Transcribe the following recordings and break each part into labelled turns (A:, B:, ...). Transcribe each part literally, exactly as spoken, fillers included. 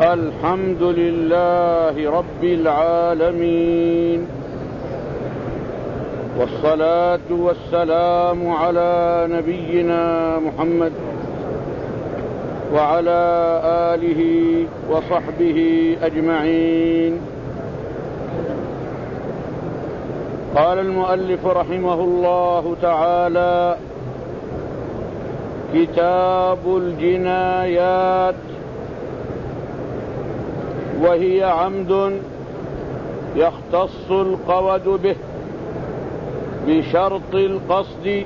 A: الحمد لله رب العالمين، والصلاة والسلام على نبينا محمد وعلى آله وصحبه أجمعين. قال المؤلف رحمه الله تعالى: كتاب الجنايات، وهي عمد يختص القود به بشرط القصد،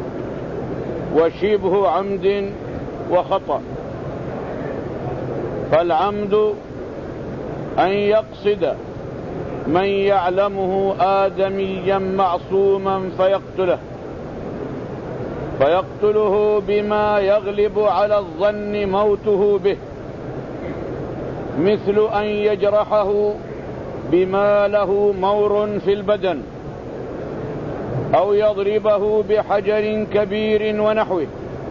A: وشبه عمد وخطأ. فالعمد أن يقصد من يعلمه آدميا معصوما فيقتله فيقتله بما يغلب على الظن موته به، مثل أن يجرحه بما له مور في البدن، أو يضربه بحجر كبير ونحوه،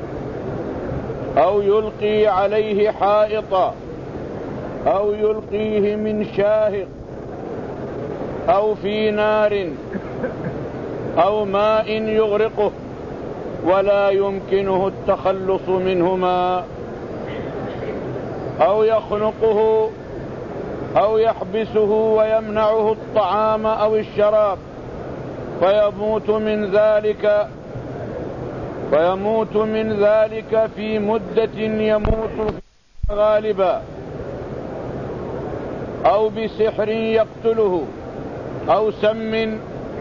A: أو يلقي عليه حائطا، أو يلقيه من شاهق، أو في نار، أو ماء يغرقه ولا يمكنه التخلص منهما، أو يخنقه، أو يحبسه ويمنعه الطعام أو الشراب فيموت من ذلك فيموت من ذلك في مدة يموت فيها غالبا، أو بسحر يقتله، أو سم،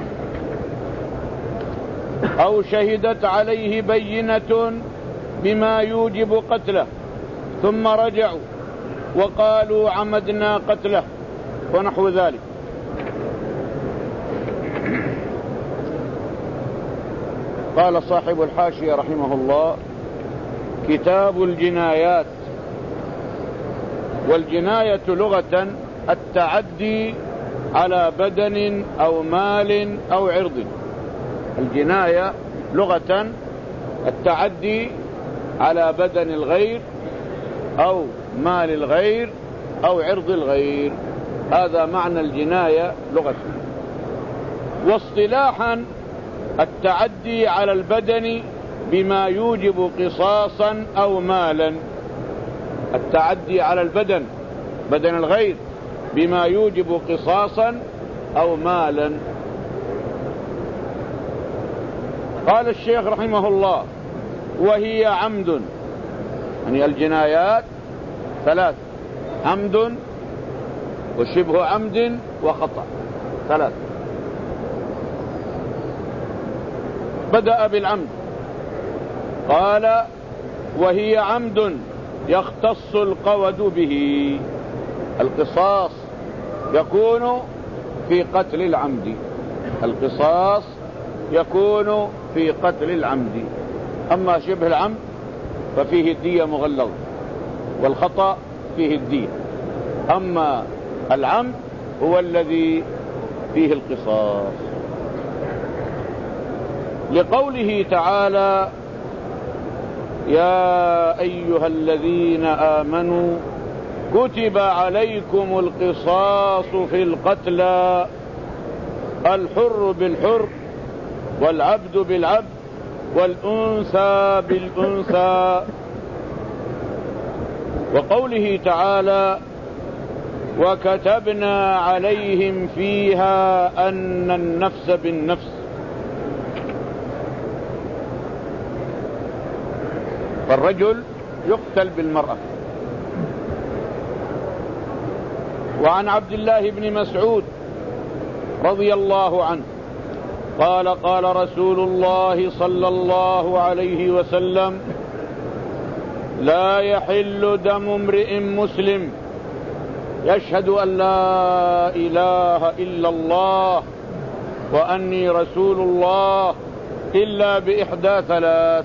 A: أو شهدت عليه بينة بما يوجب قتله ثم رجعوا وقالوا عمدنا قتله ونحو ذلك. قال صاحب الحاشية رحمه الله: كتاب الجنايات. والجناية لغة التعدي على بدن أو مال أو عرض. الجناية لغة التعدي على بدن الغير أو مال الغير أو عرض الغير، هذا معنى الجناية لغة. واصطلاحا التعدي على البدن بما يوجب قصاصا أو مالا. التعدي على البدن، بدن الغير، بما يوجب قصاصا أو مالا. قال الشيخ رحمه الله: وهي عمد، يعني الجنايات ثلاث: عمد وشبه عمد وخطأ، ثلاث. بدأ بالعمد، قال: وهي عمد يختص القود به. القصاص يكون في قتل العمد، القصاص يكون في قتل العمد. أما شبه العمد ففيه الدية مغلظة، والخطأ فيه الدية. أما العمد هو الذي فيه القصاص، لقوله تعالى: يا أيها الذين آمنوا كتب عليكم القصاص في القتلى، الحر بالحر، والعبد بالعبد، والأنثى بالأنثى. وقوله تعالى: وكتبنا عليهم فيها أن النفس بالنفس. فالرجل يقتل بالمرأة. وعن عبد الله بن مسعود رضي الله عنه قال: قال رسول الله صلى الله عليه وسلم: لا يحل دم امرئ مسلم يشهد أن لا إله إلا الله وأني رسول الله إلا بإحدى ثلاث: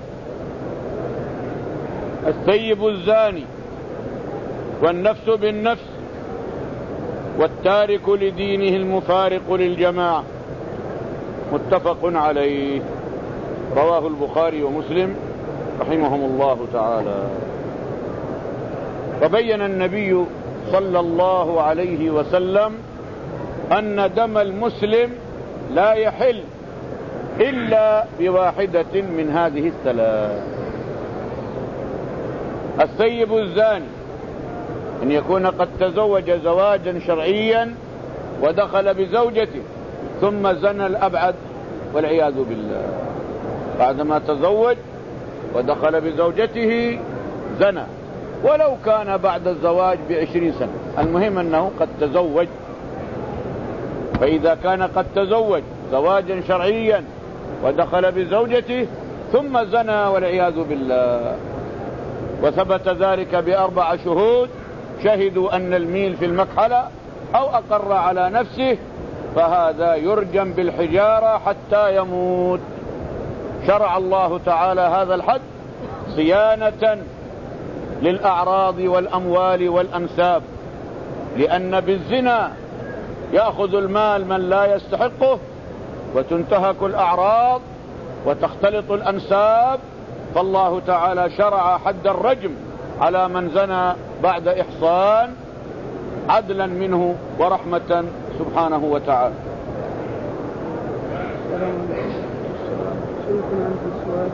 A: الثيب الزاني، والنفس بالنفس، والتارك لدينه المفارق للجماعة. متفق عليه، رواه البخاري ومسلم رحمهم الله تعالى. فبين النبي صلى الله عليه وسلم أن دم المسلم لا يحل إلا بواحدة من هذه الثلاث: الثيب الزاني، أن يكون قد تزوج زواجا شرعيا ودخل بزوجته ثم زنى الأبعد والعياذ بالله، بعدما تزوج ودخل بزوجته زنى، ولو كان بعد الزواج بعشرين سنة، المهم أنه قد تزوج. فإذا كان قد تزوج زواجا شرعيا ودخل بزوجته ثم زنى والعياذ بالله، وثبت ذلك بأربع شهود شهدوا أن الميل في المكحلة أو أقر على نفسه، فهذا يرجم بالحجارة حتى يموت. شرع الله تعالى هذا الحد صيانة للأعراض والأموال والأنساب، لأن بالزنا يأخذ المال من لا يستحقه وتنتهك الأعراض وتختلط الأنساب، فالله تعالى شرع حد الرجم على من زنى بعد إحصان عدلا منه ورحمة سبحانه وتعالى.
B: شيخنا عندي سؤال،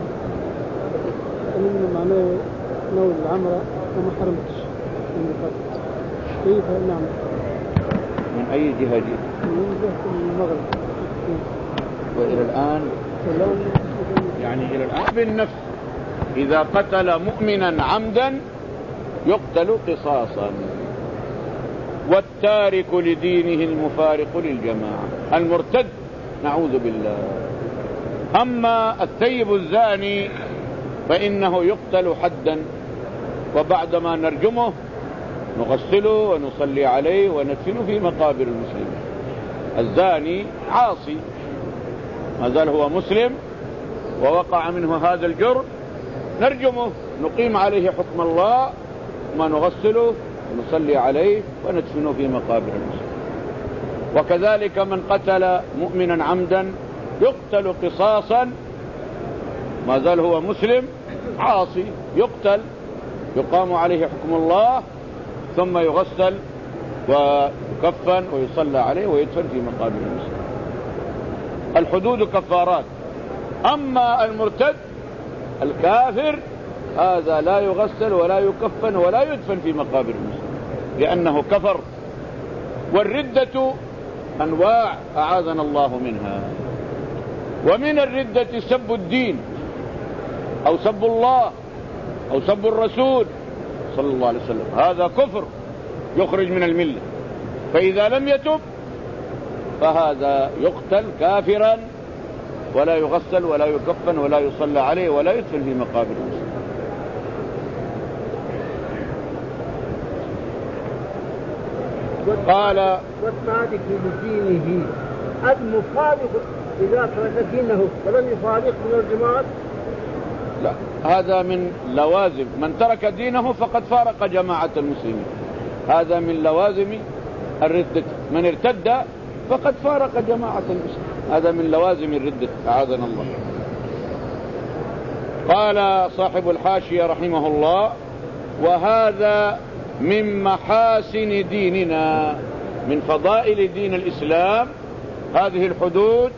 B: أنا معناه نوع العمرة وما حرمتش من قبل، كيف نعمل؟
A: من أي جهة جئت؟
B: من جهة المغرب.
A: وإلى الآن يعني إلى الآن بالنفس، إذا قتل مؤمنا عمدا يقتل قصاصا، والتارك لدينه المفارق للجماعة المرتد نعوذ بالله. أما الثيب الزاني فإنه يقتل حدا، وبعدما نرجمه نغسله ونصلي عليه وندفنه في مقابر المسلمين. الزاني عاصي ما زال هو مسلم ووقع منه هذا الجرم، نرجمه نقيم عليه حكم الله ما نغسله ونصلي عليه وندفنه في مقابر المسلمين. وكذلك من قتل مؤمنا عمدا يقتل قصاصا ما زال هو مسلم عاصي، يقتل يقام عليه حكم الله ثم يغسل ويكفن ويصلى عليه ويدفن في مقابر المسلمين. الحدود كفارات. أما المرتد الكافر هذا لا يغسل ولا يكفن ولا يدفن في مقابر المسلمين لأنه كفر. والردة أنواع أعاذنا الله منها، ومن الردة سب الدين أو سب الله أو سب الرسول صلى الله عليه وسلم، هذا كفر يخرج من الملة، فإذا لم يتب فهذا يقتل كافرا ولا يغسل ولا يكفن ولا يصلى عليه ولا يدفن في مقابر المسلمين. قال
B: والصادق لدينه المفارق إذا ترك دينه ولم يفارق من الجماعة.
A: لا، هذا من لوازم من ترك دينه فقد فارق جماعة المسلمين، هذا من لوازم الردة. من ارتد فقد فارق جماعة المسلمين، هذا من لوازم الردة أعاذنا الله. قال صاحب الحاشية رحمه الله: وهذا من محاسن ديننا، من فضائل دين الإسلام هذه الحدود: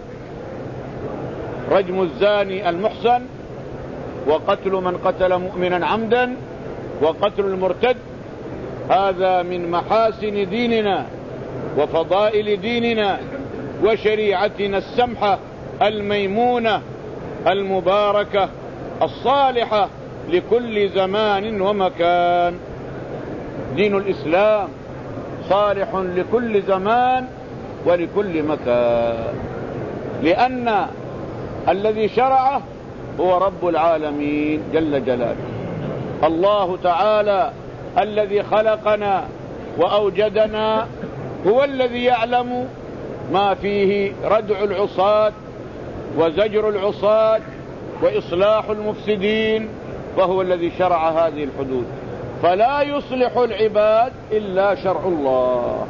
A: رجم الزاني المحصن، وقتل من قتل مؤمنا عمدا، وقتل المرتد. هذا من محاسن ديننا وفضائل ديننا وشريعتنا السمحة الميمونة المباركة الصالحة لكل زمان ومكان. دين الإسلام صالح لكل زمان ولكل مكان، لأن الذي شرعه هو رب العالمين جل جلاله، الله تعالى الذي خلقنا وأوجدنا، هو الذي يعلم ما فيه ردع العصاة وزجر العصاة وإصلاح المفسدين، فهو الذي شرع هذه الحدود. فلا يصلح العباد إلا شرع الله.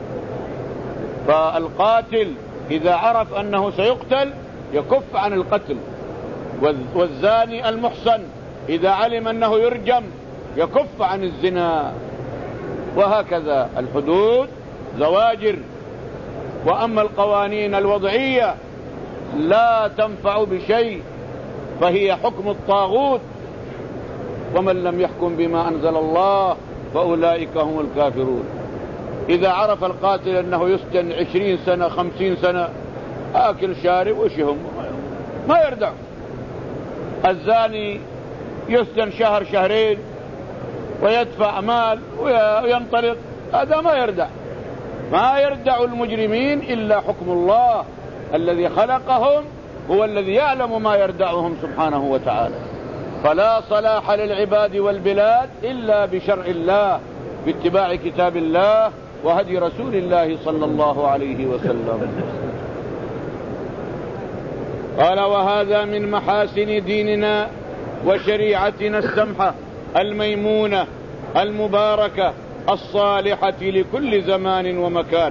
A: فالقاتل إذا عرف أنه سيقتل يكف عن القتل، والزاني المحصن إذا علم أنه يرجم يكف عن الزنا. وهكذا الحدود زواجر. وأما القوانين الوضعية لا تنفع بشيء، فهي حكم الطاغوت، ومن لم يحكم بما أنزل الله فأولئك هم الكافرون. إذا عرف القاتل أنه يسجن عشرين سنة خمسين سنة آكل شارب وش هم ما يردع. الزاني يسجن شهر شهرين ويدفع مال وينطلق، هذا ما يردع. ما يردع المجرمين إلا حكم الله الذي خلقهم، هو الذي يعلم ما يردعهم سبحانه وتعالى. فلا صلاح للعباد والبلاد إلا بشرع الله، باتباع كتاب الله وهدي رسول الله صلى الله عليه وسلم. قال: وهذا من محاسن ديننا وشريعتنا السمحة الميمونة المباركة الصالحة لكل زمان ومكان.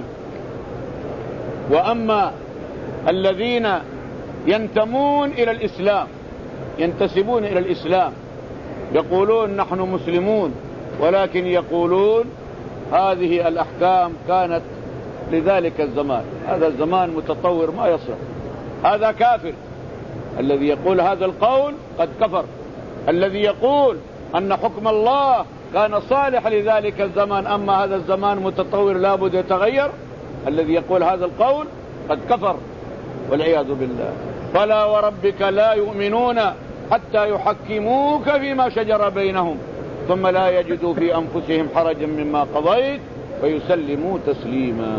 A: وأما الذين ينتمون إلى الإسلام، ينتسبون إلى الإسلام، يقولون نحن مسلمون، ولكن يقولون هذه الأحكام كانت لذلك الزمان، هذا الزمان متطور ما يصلح، هذا كافر. الذي يقول هذا القول قد كفر. الذي يقول أن حكم الله كان صالح لذلك الزمان، أما هذا الزمان متطور لابد يتغير، الذي يقول هذا القول قد كفر والعياذ بالله. فلا وربك لا يؤمنون حتى يحكموك فيما شجر بينهم ثم لا يجدوا في أنفسهم حرجا مما قضيت ويسلموا تسليما.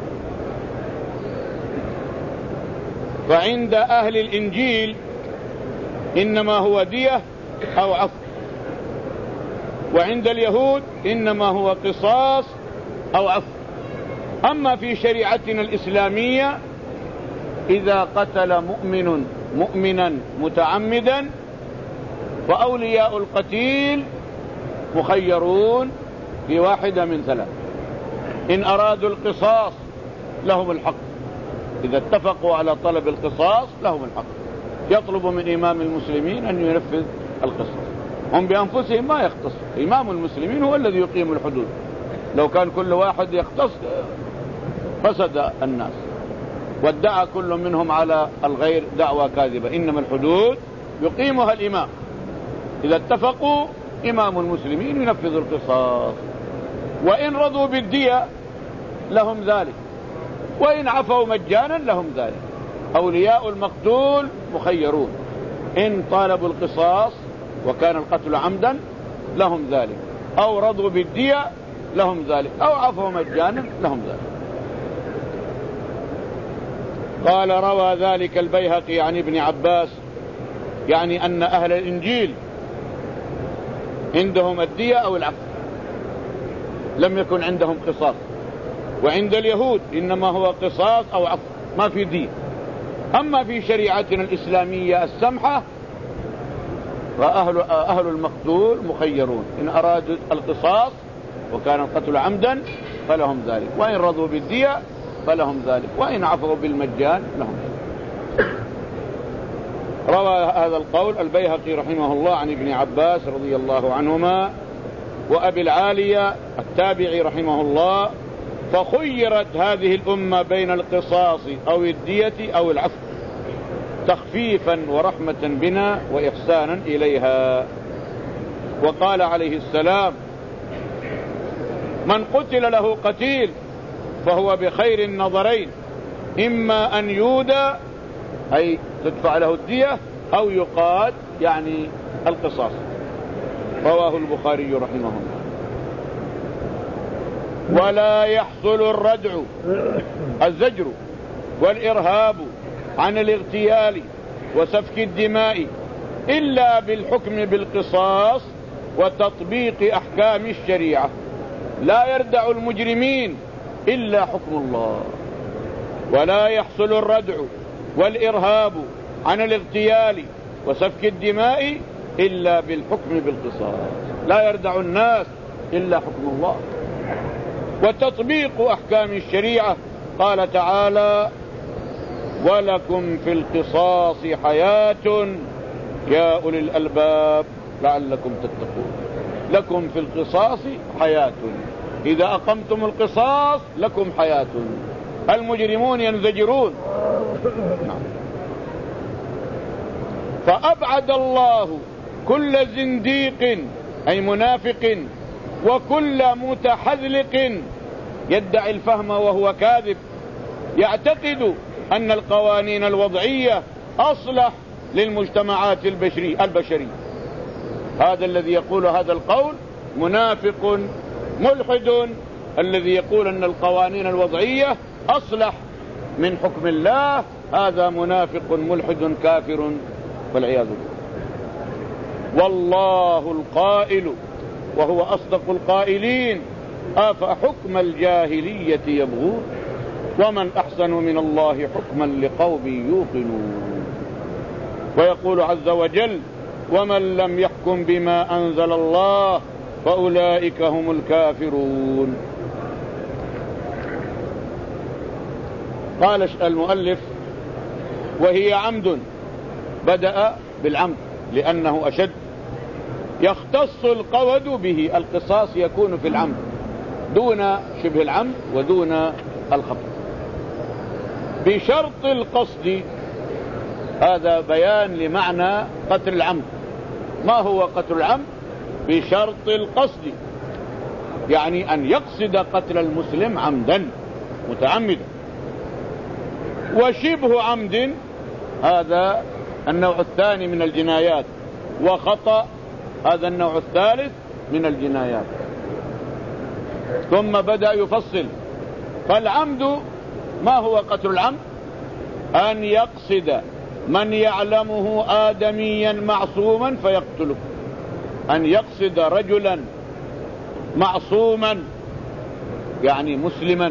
A: فعند أهل الإنجيل إنما هو دية أو عفو، وعند اليهود إنما هو قصاص أو عفو. أما في شريعتنا الإسلامية إذا قتل مؤمن مؤمنا متعمدا فأولياء القتيل مخيرون في واحدة من ثلاث. إن أرادوا القصاص لهم الحق، إذا اتفقوا على طلب القصاص لهم الحق، يطلب من إمام المسلمين أن ينفذ القصاص. هم بأنفسهم ما يختص، إمام المسلمين هو الذي يقيم الحدود. لو كان كل واحد يختص فسد الناس، وادعى كل منهم على الغير دعوى كاذبة. إنما الحدود يقيمها الإمام، إذا اتفقوا إمام المسلمين ينفذ القصاص. وإن رضوا بالدية لهم ذلك، وإن عفوا مجانا لهم ذلك. أولياء المقتول مخيرون، إن طالبوا القصاص وكان القتل عمدا لهم ذلك، أو رضوا بالدية لهم ذلك، أو عفوا مجانا لهم ذلك. قال: روى ذلك البيهقي عن ابن عباس، يعني أن أهل الإنجيل عندهم الدية أو العفو، لم يكن عندهم قصاص. وعند اليهود إنما هو قصاص أو عفو، ما في دية. أما في شريعتنا الإسلامية السمحة فأهل أهل المقتول مخيرون، إن أرادوا القصاص وكان القتل عمدا فلهم ذلك، وإن رضوا بالدية فلهم ذلك، وإن عفوا بالمجان لهم ذلك. روى هذا القول البيهقي رحمه الله عن ابن عباس رضي الله عنهما وأبي العالية التابعي رحمه الله: فخيرت هذه الأمة بين القصاص أو الدية أو العفو، تخفيفا ورحمة بنا وإحسانا إليها. وقال عليه السلام: من قتل له قتيل فهو بخير النظرين، إما أن يودى أي تدفع له الدية، أو يقاد يعني القصاص. رواه البخاري رحمه الله. ولا يحصل الردع الزجر والإرهاب عن الاغتيال وسفك الدماء إلا بالحكم بالقصاص وتطبيق أحكام الشريعة. لا يردع المجرمين إلا حكم الله. ولا يحصل الردع والإرهاب عن الاغتيال وسفك الدماء إلا بالحكم بالقصاص. لا يردع الناس إلا حكم الله وتطبيق أحكام الشريعة. قال تعالى: ولكم في القصاص حياة يا أولي الألباب لعلكم تتقون. لكم في القصاص حياة، إذا أقمتم القصاص لكم حياة. المجرمون ينزجرون. نعم. فأبعد الله كل زنديق أي منافق وكل متحذلق يدعي الفهم وهو كاذب يعتقد أن القوانين الوضعية أصلح للمجتمعات البشرية البشرية. هذا الذي يقول هذا القول منافق ملحد، الذي يقول أن القوانين الوضعية أصلح من حكم الله، هذا منافق ملحد كافر والعياذ بالله. والله القائل وهو أصدق القائلين أفحكم الجاهلية يبغون ومن أحسن من الله حكما لقوم يوقنون. ويقول عز وجل ومن لم يحكم بما أنزل الله فأولئك هم الكافرون. قال المؤلف وهي عمد، بدأ بالعمد لأنه أشد، يختص القود به، القصاص يكون في العمد دون شبه العمد ودون الخطأ. بشرط القصد، هذا بيان لمعنى قتل العمد. ما هو قتل العمد؟ بشرط القصد، يعني أن يقصد قتل المسلم عمدا متعمدا. وشبه عمد هذا النوع الثاني من الجنايات، وخطأ هذا النوع الثالث من الجنايات. ثم بدأ يفصل. فالعمد ما هو قتل العمد؟ أن يقصد من يعلمه آدميا معصوما فيقتله، أن يقصد رجلا معصوما يعني مسلما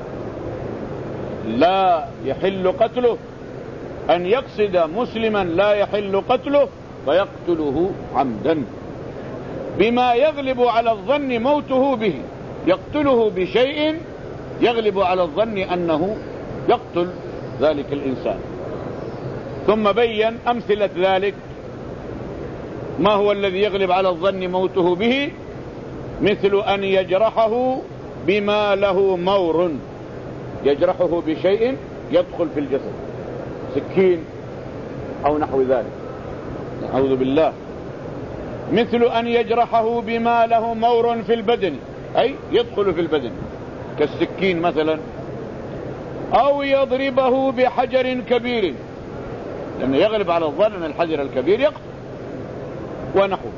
A: لا يحل قتله، أن يقصد مسلما لا يحل قتله فيقتله عمدا بما يغلب على الظن موته به، يقتله بشيء يغلب على الظن أنه يقتل ذلك الإنسان. ثم بين أمثلة ذلك. ما هو الذي يغلب على الظن موته به؟ مثل أن يجرحه بما له مور، يجرحه بشيء يدخل في الجسد، سكين أو نحو ذلك، نعوذ بالله. مثل أن يجرحه بما له مور في البدن، أي يدخل في البدن كالسكين مثلا، أو يضربه بحجر كبير، لأن يغلب على الظن أن الحجر الكبير يقتل ونحو.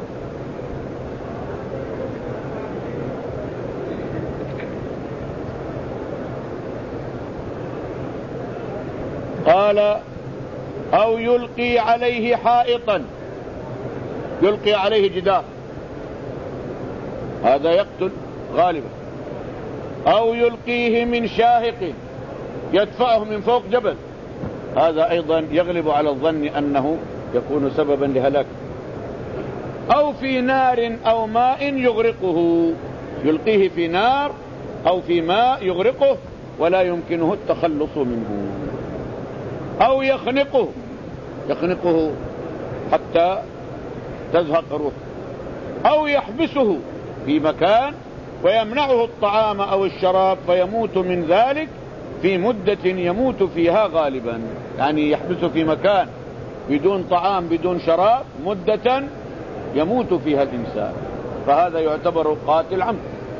A: قال أو يلقي عليه حائطا، يلقي عليه جدار، هذا يقتل غالبا. أو يلقيه من شاهق، يدفعه من فوق جبل، هذا أيضا يغلب على الظن أنه يكون سببا لهلاك. أو في نار أو ماء يغرقه، يلقيه في نار أو في ماء يغرقه ولا يمكنه التخلص منه. أو يخنقه، يخنقه حتى تزهق روحه. أو يحبسه في مكان ويمنعه الطعام أو الشراب فيموت من ذلك في مدة يموت فيها غالبا، يعني يحبسه في مكان بدون طعام بدون شراب مدة يموت فيها الإنسان، فهذا يعتبر قاتل عمد.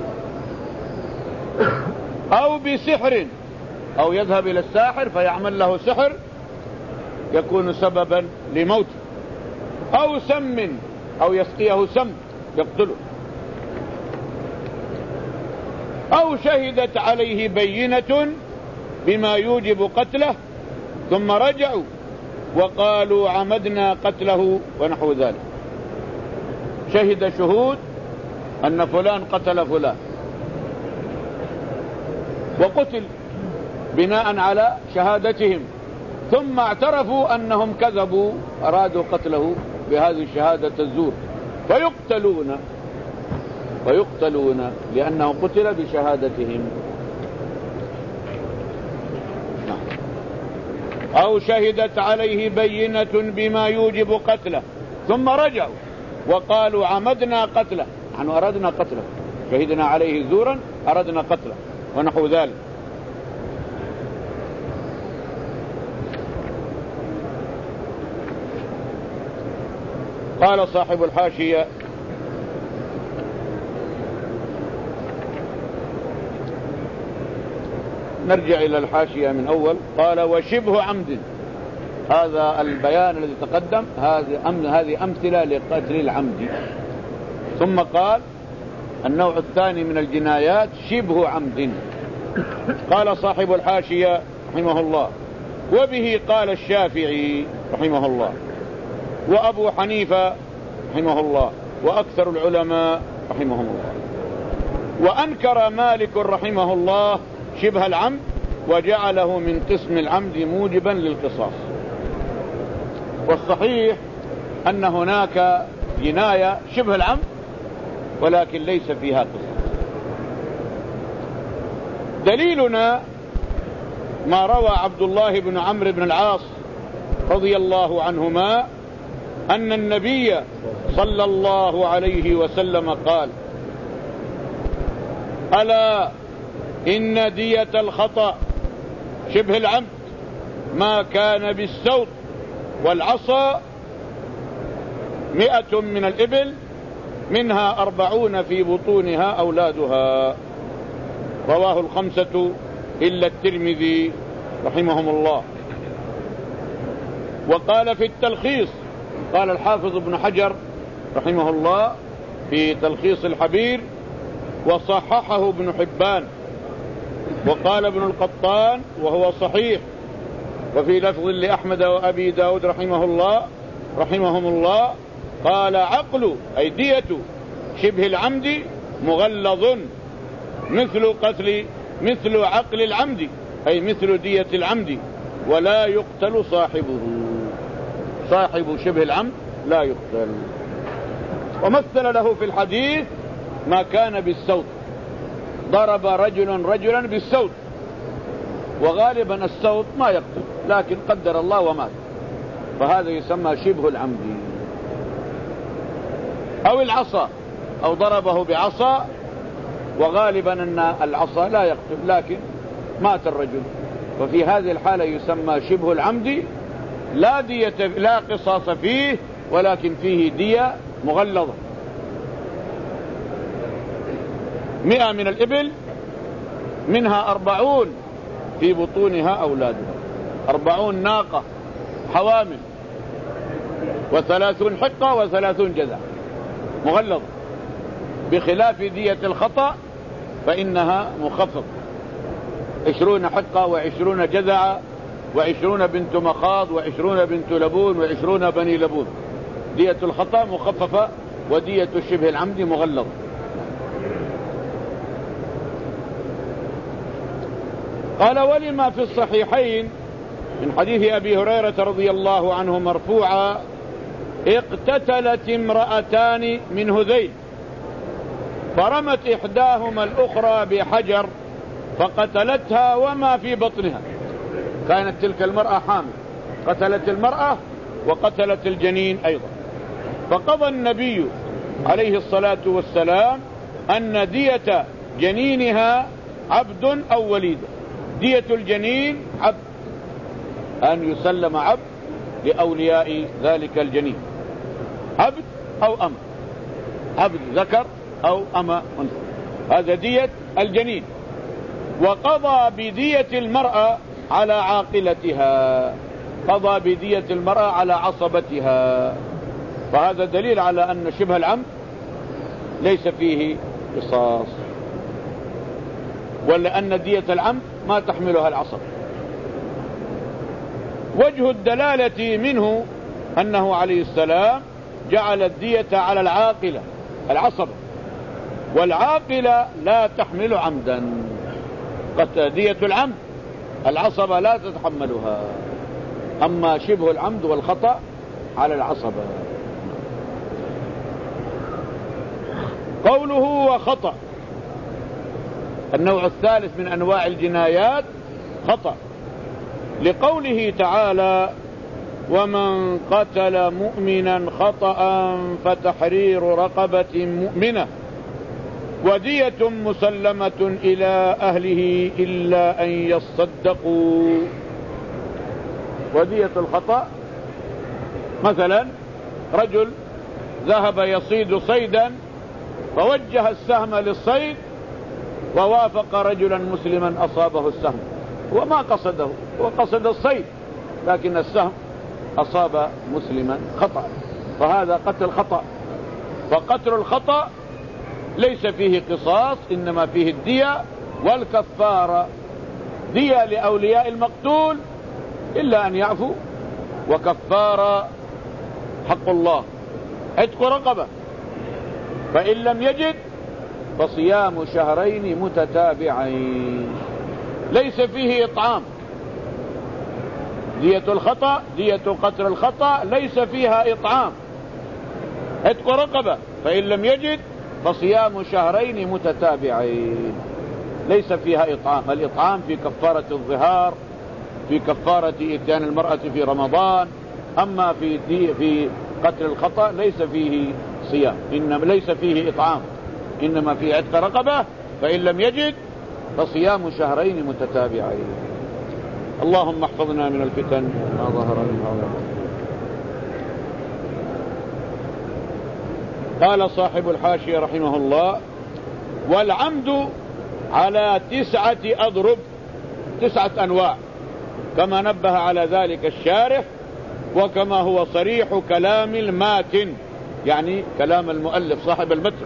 A: أو بسحر، أو يذهب إلى الساحر فيعمل له سحر يكون سببا لموته. أو سم، أو يسقيه سم يقتله. أو شهدت عليه بينة بما يوجب قتله ثم رجعوا وقالوا عمدنا قتله ونحو ذلك. شهد شهود أن فلان قتل فلان وقتل بناء على شهادتهم، ثم اعترفوا أنهم كذبوا أرادوا قتله بهذه الشهادة الزور فيقتلون ويقتلون لأنه قتل بشهادتهم. أو شهدت عليه بينة بما يوجب قتله ثم رجعوا وقالوا عمدنا قتله، نحن أردنا قتله شهدنا عليه زورا أردنا قتله ونحو ذلك. قال صاحب الحاشية: نرجع إلى الحاشية من أول. قال: وشبه عمد، هذا البيان الذي تقدم هذه أمثلة لقتل العمد. ثم قال: النوع الثاني من الجنايات شبه عمد. قال صاحب الحاشية رحمه الله: وبه قال الشافعي رحمه الله، وأبو حنيفة رحمه الله، وأكثر العلماء رحمهم الله. وأنكر مالك رحمه الله شبه العمد وجعله من قسم العمد موجبا للقصاص. والصحيح أن هناك جناية شبه العمد ولكن ليس فيها قصاص. دليلنا ما روى عبد الله بن عمرو بن العاص رضي الله عنهما أن النبي صلى الله عليه وسلم قال: ألا إن دية الخطأ شبه العمد ما كان بالسوط والعصا مئة من الإبل منها أربعون في بطونها أولادها. رواه الخمسة إلا الترمذي رحمهم الله. وقال في التلخيص، قال الحافظ ابن حجر رحمه الله في تلخيص الحبير: وصححه ابن حبان. وقال ابن القطان وهو صحيح. وفي لفظ لأحمد وأبي داود رحمه الله رحمهم الله قال: عقل أي دية شبه العمد مغلظ مثل قتل مثل عقل العمد أي مثل دية العمد، ولا يقتل صاحبه. صاحب شبه العمد لا يقتل. ومثل له في الحديث ما كان بالسوط، ضرب رجل رجلا بالسوط، وغالبا السوط ما يقتل لكن قدر الله ومات، فهذا يسمى شبه العمد. أو العصا، أو ضربه بعصا وغالبا أن العصا لا يقتل لكن مات الرجل، وفي هذه الحالة يسمى شبه العمد، لا دية لا قصاص فيه ولكن فيه دية مغلظة. مئة من الإبل منها أربعون في بطونها أولادها، أربعون ناقة حوامل وثلاثون حقة وثلاثون جذع مغلظة، بخلاف دية الخطأ فإنها مخففة، عشرون حقة وعشرون جذع وعشرون بنت مخاض وعشرون بنت لبون وعشرون بني لبون. دية الخطأ مخففة ودية شبه العمد مغلظة. قال: ولما في الصحيحين من حديث أبي هريرة رضي الله عنه مرفوعا: اقتتلت امرأتان من هذيل فرمت إحداهما الأخرى بحجر فقتلتها وما في بطنها. كانت تلك المرأة حامل، قتلت المرأة وقتلت الجنين أيضا. فقضى النبي عليه الصلاة والسلام أن دية جنينها عبد أو وليدة. دية الجنين عبد، أن يسلم عبد لأولياء ذلك الجنين، عبد أو أم، عبد ذكر أو أما أنثى، هذا دية الجنين. وقضى بدية المرأة على عاقلتها، قضى بدية المرأة على عصبتها. فهذا دليل على أن شبه العمد ليس فيه قصاص، ولا أن دية العمد ما تحملها العصب. وجه الدلالة منه أنه عليه السلام جعل الدية على العاقلة العصبة، والعاقلة لا تحمل عمدا. قد دية العمد العصبة لا تتحملها، أما شبه العمد والخطأ على العصبة. قوله وخطأ، النوع الثالث من أنواع الجنايات خطأ، لقوله تعالى: ومن قتل مؤمنا خطأ فتحرير رقبة مؤمنة ودية مسلمة إلى أهله إلا أن يصدقوا. ودية الخطأ مثلا رجل ذهب يصيد صيدا فوجه السهم للصيد ووافق رجلا مسلما أصابه السهم، وما قصده، وقصد الصيد لكن السهم أصاب مسلما خطأ، فهذا قتل خطأ. فقتل الخطأ ليس فيه قصاص، إنما فيه الدية والكفارة. دية لأولياء المقتول إلا أن يعفوا، وكفارة حق الله عتق رقبة، فإن لم يجد فصيام شهرين متتابعين. ليس فيه إطعام. دية الخطأ، دية قتل الخطأ ليس فيها إطعام، عتق رقبة، فإن لم يجد فصيام شهرين متتابعين. ليس فيها إطعام. الإطعام في كفارة الظهار، في كفارة إتيان المرأة في رمضان. أما في في قتل الخطأ ليس فيه صيام، إنما ليس فيه إطعام، إنما فيه عتق رقبة، فإن لم يجد فصيام شهرين متتابعين. اللهم احفظنا من الفتن ما ظهر منها. قال صاحب الحاشية رحمه الله: والعمد على تسعة أضرب، تسعة أنواع، كما نبه على ذلك الشارح، وكما هو صريح كلام الماتن، يعني كلام المؤلف صاحب المتن.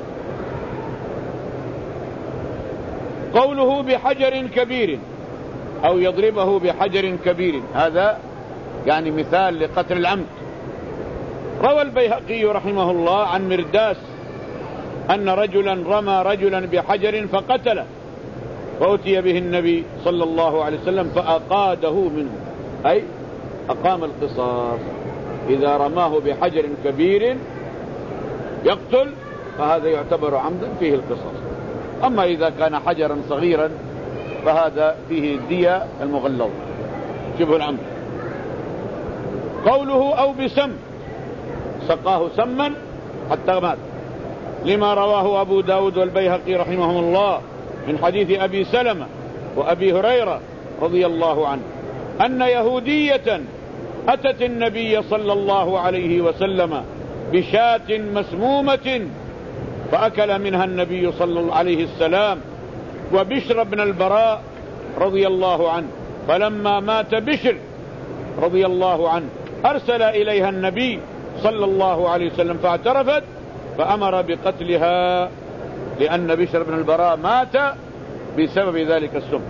A: قوله بحجر كبير أو يضربه بحجر كبير، هذا يعني مثال لقتل العمد. روى البيهقي رحمه الله عن مرداس أن رجلا رمى رجلا بحجر فقتله، فأتي به النبي صلى الله عليه وسلم فأقاده منه، أي أقام القصاص. إذا رماه بحجر كبير يقتل فهذا يعتبر عمدا فيه القصاص. أما إذا كان حجرا صغيرا فهذا فيه الدية المغلظة شبه العمد. قوله أو بسم، سقاه سما حتى مات، لما رواه أبو داود والبيهقي رحمهم الله من حديث أبي سلمة وأبي هريرة رضي الله عنه أن يهودية أتت النبي صلى الله عليه وسلم بشاة مسمومة فأكل منها النبي صلى الله عليه السلام وبشر بن البراء رضي الله عنه. فلما مات بشر رضي الله عنه أرسل إليها النبي صلى الله عليه وسلم فاعترفت فأمر بقتلها، لأن بشر بن البراء مات بسبب ذلك السم.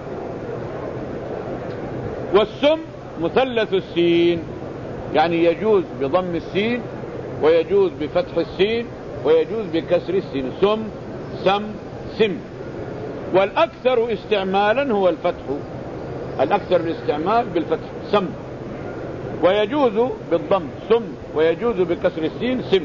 A: والسم مثلث السين، يعني يجوز بضم السين ويجوز بفتح السين ويجوز بكسر السين، سم سم سم. والأكثر استعمالا هو الفتح، الأكثر الاستعمال بالفتح سم، ويجوز بالضم سم، ويجوز بكسر السين سم.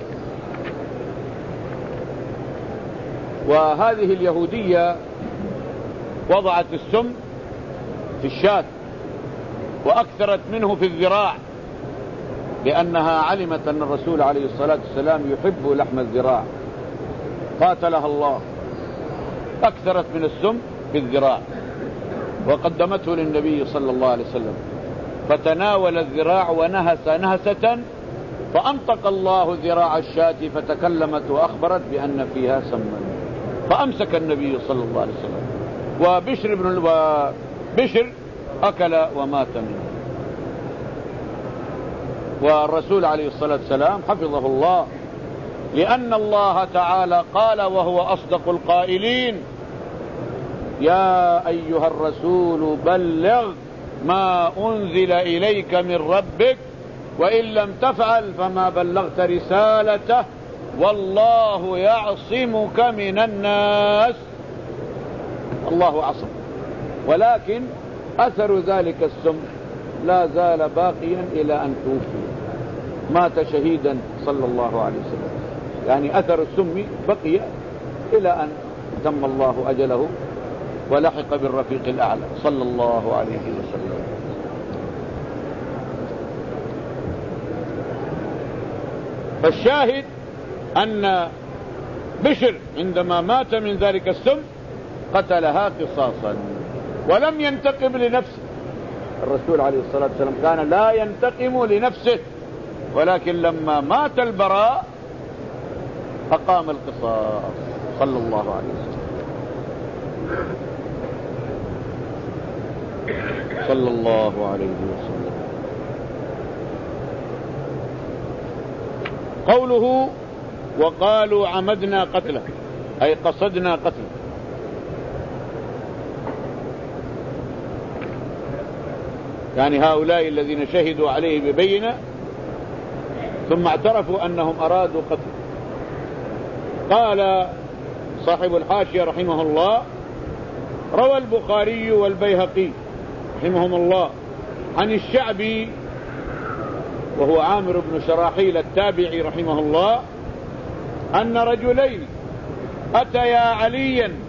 A: وهذه اليهودية وضعت السم في الشاة وأكثرت منه في الذراع، لأنها علمت أن الرسول عليه الصلاة والسلام يحب لحم الذراع، قاتلها الله، أكثرت من السم في الذراع وقدمته للنبي صلى الله عليه وسلم، فتناول الذراع ونهس نهسة فأنطق الله ذراع الشاة فتكلمت وأخبرت بأن فيها سما، فأمسك النبي صلى الله عليه وسلم. وبشر بن بشر أكل ومات منه. والرسول عليه الصلاة والسلام حفظه الله، لأن الله تعالى قال وهو أصدق القائلين: يا أيها الرسول بلغ ما أنزل إليك من ربك وإن لم تفعل فما بلغت رسالته والله يعصمك من الناس. الله عصم، ولكن أثر ذلك السم لا زال باقيا إلى أن توفي، مات شهيدا صلى الله عليه وسلم، يعني أثر السم بقي إلى أن تم الله أجله ولحق بالرفيق الأعلى صلى الله عليه وسلم. فالشاهد أن بشر عندما مات من ذلك السم قتلها قصاصا ولم ينتقم لنفسه. الرسول عليه الصلاة والسلام كان لا ينتقم لنفسه، ولكن لما مات البراء أقام القصاص صلى الله عليه وسلم صلى الله عليه وسلم. قوله وقالوا عمدنا قتله أي قصدنا قتله، يعني هؤلاء الذين شهدوا عليه ببينة ثم اعترفوا أنهم أرادوا قتله. قال صاحب الحاشية رحمه الله: روى البخاري والبيهقي رحمهم الله عن الشعبي وهو عامر بن شراحيل التابعي رحمه الله أن رجلين أتيا عليا